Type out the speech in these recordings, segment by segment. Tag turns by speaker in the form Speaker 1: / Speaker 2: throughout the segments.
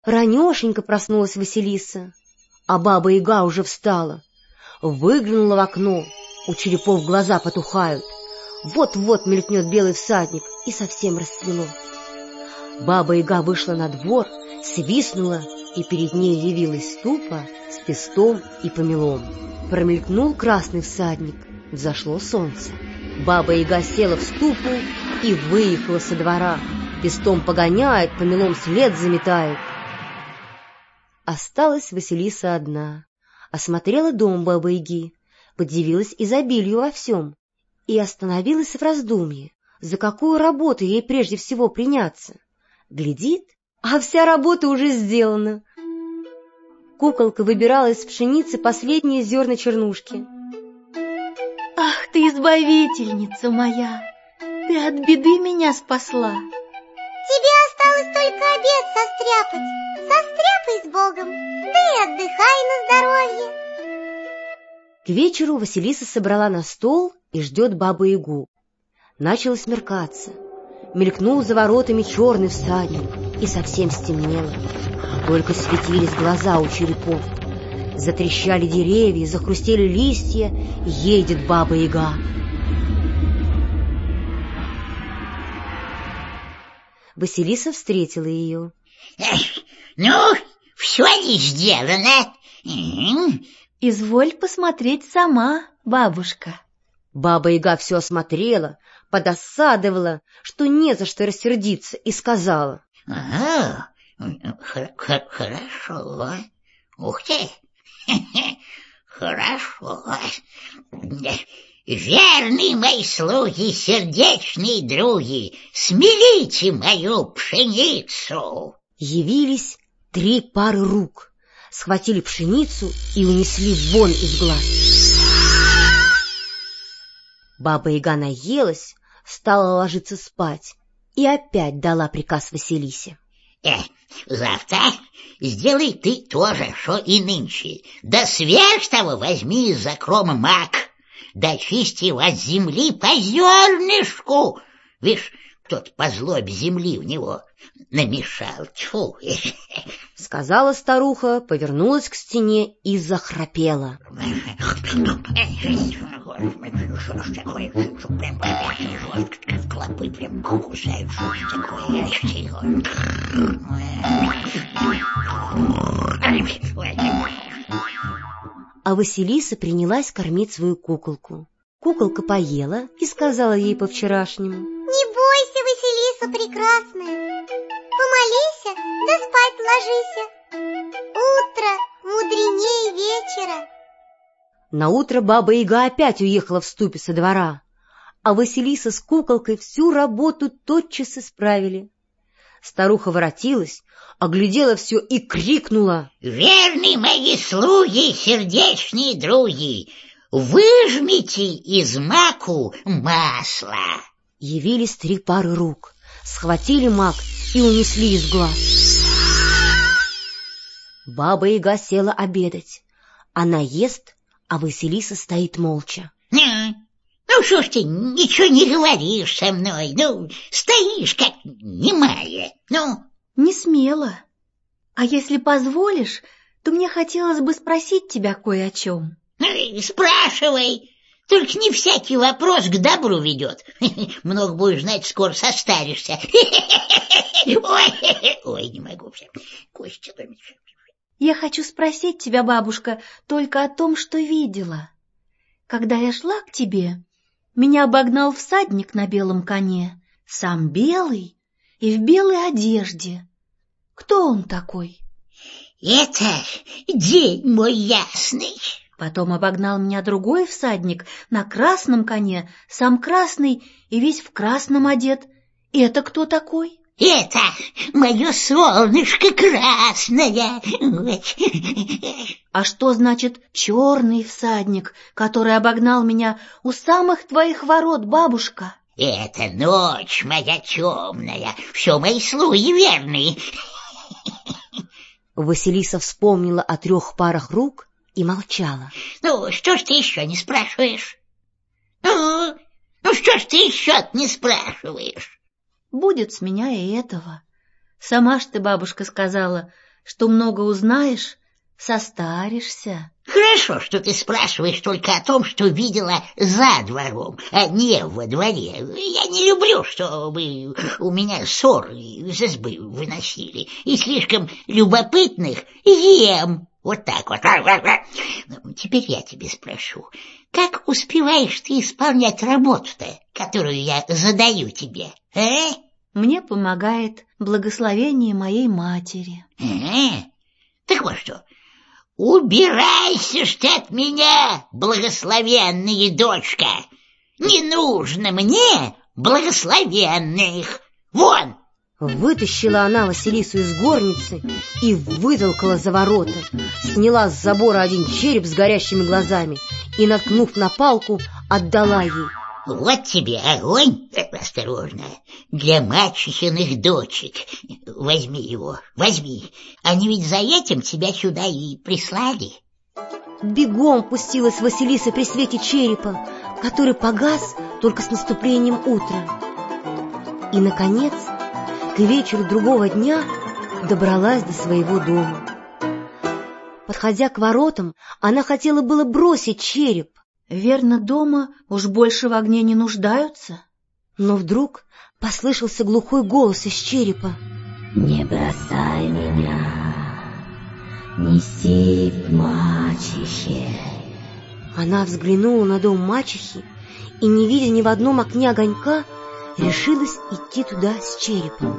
Speaker 1: Ранешенько проснулась Василиса, а Баба-Яга уже встала. Выглянула в окно, у черепов глаза потухают. Вот-вот мелькнет белый всадник, и совсем расцвело. Баба-Яга вышла на двор, свистнула, и перед ней явилась ступа с пестом и помелом. Промелькнул красный всадник, взошло солнце. Баба-Яга села в ступу и выехала со двора. Пестом погоняет, помелом след заметает. Осталась Василиса одна. Осмотрела дом Бабы-Яги, подивилась изобилию во всем и остановилась в раздумье, за какую работу ей прежде всего приняться. Глядит, а вся работа уже сделана. Куколка выбирала из пшеницы последние зерна чернушки.
Speaker 2: Ах ты, избавительница моя, ты от беды меня спасла.
Speaker 3: Тебе осталось только обед состряпать. Состряпай с Богом, да и отдыхай на здоровье.
Speaker 1: К вечеру Василиса собрала на стол и ждет Бабу-Ягу. Начало смеркаться. Мелькнул за воротами черный всадник, и совсем стемнело. Только светились глаза у черепов. Затрещали деревья, захрустели листья, едет Баба-Яга. Василиса встретила ее.
Speaker 4: Ну, все ли сделано?
Speaker 2: Изволь посмотреть сама, бабушка.
Speaker 1: Баба-Яга все осмотрела, подосадовала, что не за что рассердиться, и сказала.
Speaker 4: Ага, хорошо. Ух ты, хорошо. Верные мои слуги, сердечные други, смелите мою пшеницу.
Speaker 1: Явились 3 пары рук, схватили пшеницу и унесли вон из глаз. Баба-Яга наелась, стала ложиться спать и опять дала приказ Василисе.
Speaker 4: Завтра сделай ты тоже, что и нынче, да сверх того возьми из закрома мак, да чисти его от земли по зернышку. Вишь, кто-то по злобе земли в него намешал. Тьфу.
Speaker 1: Сказала старуха, повернулась к стене и захрапела.
Speaker 4: Что ж такое, что прям клопы прям кусают, что ж такое?
Speaker 1: А Василиса принялась кормить свою куколку. Куколка поела и сказала ей по-вчерашнему.
Speaker 3: Не бойся, Василиса прекрасная, помолися, да спать ложися. Утро мудренее вечера.
Speaker 1: Наутро Баба-Яга опять уехала в ступе со двора, а Василиса с куколкой всю работу тотчас исправили. Старуха воротилась, оглядела все и крикнула.
Speaker 4: Верные мои слуги, сердечные други, выжмите из маку масло.
Speaker 1: Явились 3 пары рук, схватили мак и унесли из глаз. Баба-Яга села обедать. Она ест, а Василиса стоит молча.
Speaker 4: Ну, что ж ты ничего не говоришь со мной? Ну, стоишь как немая. Ну,
Speaker 2: не смело. А если позволишь, то мне хотелось бы спросить тебя кое о чем.
Speaker 4: Спрашивай. Только не всякий вопрос к добру ведет. Много будешь знать, скоро состаришься. Ой, не могу. Костя.
Speaker 2: Я хочу спросить тебя, бабушка, только о том, что видела. Когда я шла к тебе, меня обогнал всадник на белом коне, сам белый и в белой одежде. Кто он такой?
Speaker 4: Это день мой ясный.
Speaker 2: Потом обогнал меня другой всадник на красном коне, сам красный и весь в красном одет. Это кто такой?
Speaker 4: Это мое солнышко красное.
Speaker 2: А что значит черный всадник, который обогнал меня у самых твоих ворот, бабушка?
Speaker 4: Это ночь моя темная, все мои слуги верные.
Speaker 1: Василиса вспомнила о 3 парах рук и молчала.
Speaker 4: Ну, что ж ты еще не спрашиваешь? Ну, что ж ты еще не спрашиваешь?
Speaker 2: Будет с меня и этого. Сама ж ты, бабушка, сказала, что много узнаешь, состаришься.
Speaker 4: Хорошо, что ты спрашиваешь только о том, что видела за двором, а не во дворе. Я не люблю, чтобы у меня ссоры из избы выносили, и слишком любопытных ем. Вот так вот. Теперь я тебе спрошу, как успеваешь ты исполнять работу-то, которую я задаю тебе, а?
Speaker 2: Мне помогает благословение моей матери.
Speaker 4: Так вот что, убирайся ж ты от меня, благословенная дочка! Не нужно мне благословенных! Вон!
Speaker 1: Вытащила она Василису из горницы и вытолкала за ворота, сняла с забора один череп с горящими глазами и, наткнув на палку, отдала ей.
Speaker 4: Вот тебе огонь, осторожно, для мачехиных дочек. Возьми его, возьми. Они ведь за этим тебя сюда и прислали.
Speaker 1: Бегом пустилась Василиса при свете черепа, который погас только с наступлением утра. И, наконец, к вечеру другого дня добралась до своего дома. Подходя к воротам, она хотела было бросить череп.
Speaker 2: Верно, дома уж больше в огне не нуждаются.
Speaker 1: Но вдруг послышался глухой голос из черепа.
Speaker 5: «Не бросай меня, неси к мачехе».
Speaker 1: Она взглянула на дом мачехи и, не видя ни в одном окне огонька, решилась идти туда с черепом.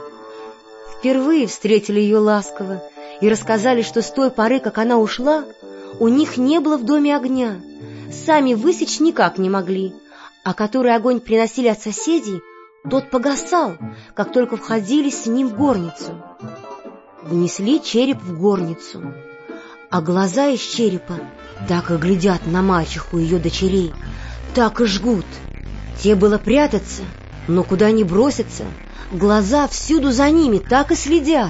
Speaker 1: Впервые встретили ее ласково и рассказали, что с той поры, как она ушла, у них не было в доме огня. Сами высечь никак не могли, а который огонь приносили от соседей, тот погасал, как только входили с ним в горницу. Внесли череп в горницу, а глаза из черепа так и глядят на мачеху и ее дочерей, так и жгут. Те было прятаться, но куда ни бросятся, глаза всюду за ними так и следят.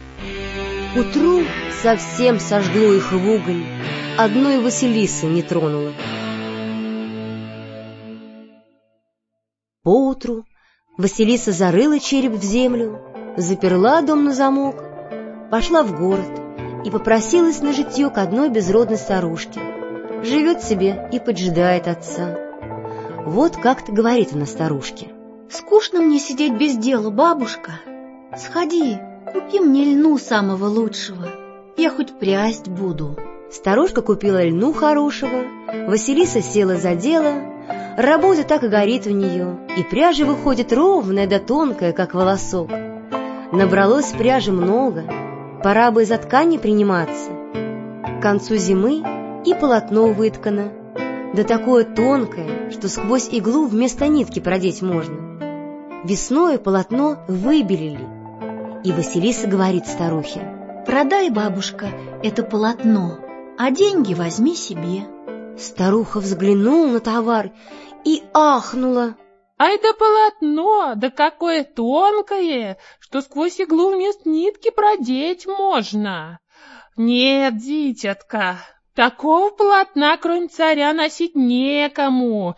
Speaker 1: К утру совсем сожгло их в уголь, одной Василисы не тронуло. Поутру Василиса зарыла череп в землю, заперла дом на замок, пошла в город и попросилась на житье к одной безродной старушке. Живет себе и поджидает отца. Вот как-то говорит она старушке.
Speaker 2: «Скучно мне сидеть без дела, бабушка. Сходи, купи мне льну самого лучшего. Я хоть прясть буду».
Speaker 1: Старушка купила льну хорошего, Василиса села за дело. Работа так и горит в нее, и пряжа выходит ровная да тонкая, как волосок. Набралось пряжи много, пора бы за ткани приниматься. К концу зимы и полотно выткано, да такое тонкое, что сквозь иглу вместо нитки продеть можно. Весною полотно выбелили, и Василиса говорит старухе:
Speaker 2: «Продай, бабушка, это полотно, а деньги возьми себе».
Speaker 1: Старуха взглянула на товар и ахнула.
Speaker 6: «Ай да полотно, да какое тонкое, что сквозь иглу вместо нитки продеть можно. Нет, дитятка, такого полотна, кроме царя, носить некому.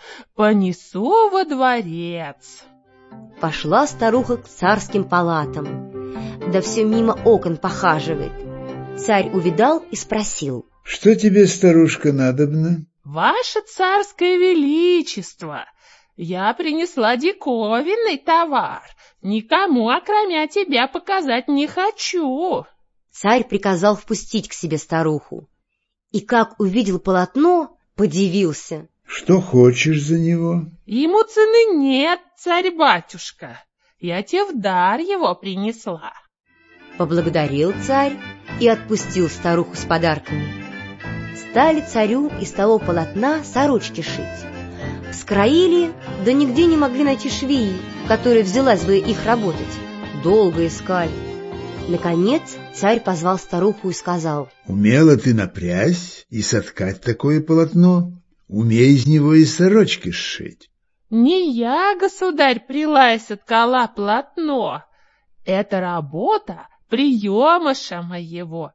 Speaker 6: Понесу во дворец».
Speaker 1: Пошла старуха к царским палатам, да все мимо окон похаживает. Царь увидал и спросил:
Speaker 7: «Что тебе, старушка, надобно?»
Speaker 6: «Ваше царское величество, я принесла диковинный товар, никому, окромя тебя, показать не хочу».
Speaker 1: Царь приказал впустить к себе старуху, и как увидел полотно, подивился.
Speaker 7: «Что хочешь за него?»
Speaker 6: «Ему цены нет, царь-батюшка, я тебе в дар его принесла».
Speaker 1: Поблагодарил царь и отпустил старуху с подарками. Стали царю из того полотна сорочки шить. Вскроили, да нигде не могли найти швеи, которая взялась бы их работать. Долго искали. Наконец царь позвал старуху и сказал:
Speaker 7: «Умела ты напрясть и соткать такое полотно? Умей из него и сорочки сшить».
Speaker 6: «Не я, государь, прила и соткала полотно. Это работа приемыша моего,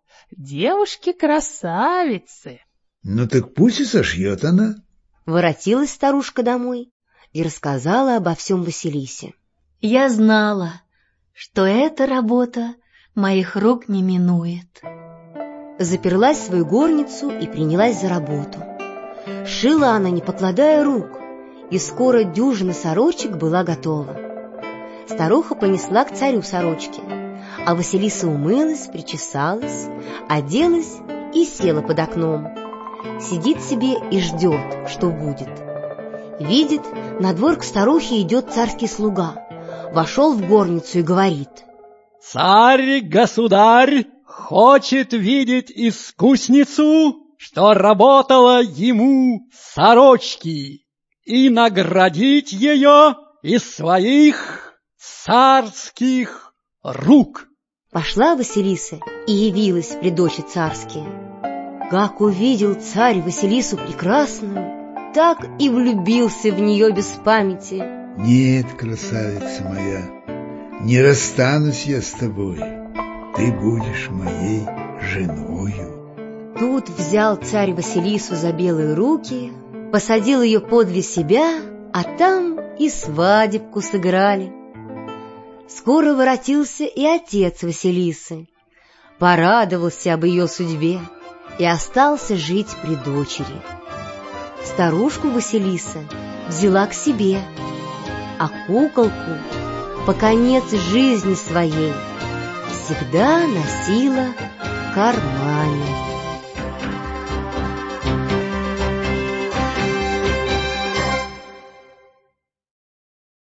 Speaker 6: девушки-красавицы».
Speaker 7: «Ну так пусть и сошьет она».
Speaker 1: Воротилась старушка домой и рассказала обо всем Василисе.
Speaker 2: Я знала, что эта работа моих рук не минует.
Speaker 1: Заперлась в свою горницу и принялась за работу. Шила она, не покладая рук, и скоро дюжина сорочек была готова. Старуха понесла к царю сорочки, а Василиса умылась, причесалась, оделась и села под окном. Сидит себе и ждет, что будет. Видит, на двор к старухе идет царский слуга. Вошел в горницу и говорит:
Speaker 8: «Царь-государь хочет видеть искусницу, что работала ему сорочки, и наградить ее из своих царских рук».
Speaker 1: Пошла Василиса и явилась при дочи царские. Как увидел царь Василису прекрасную, так и влюбился в нее без памяти.
Speaker 7: Нет, красавица моя, не расстанусь я с тобой, ты будешь моей женою.
Speaker 1: Тут взял царь Василису за белые руки, посадил ее подле себя, а там и свадебку сыграли. Скоро воротился и отец Василисы, порадовался об ее судьбе и остался жить при дочери. Старушку Василиса взяла к себе, а куколку по конец жизни своей всегда носила в кармане.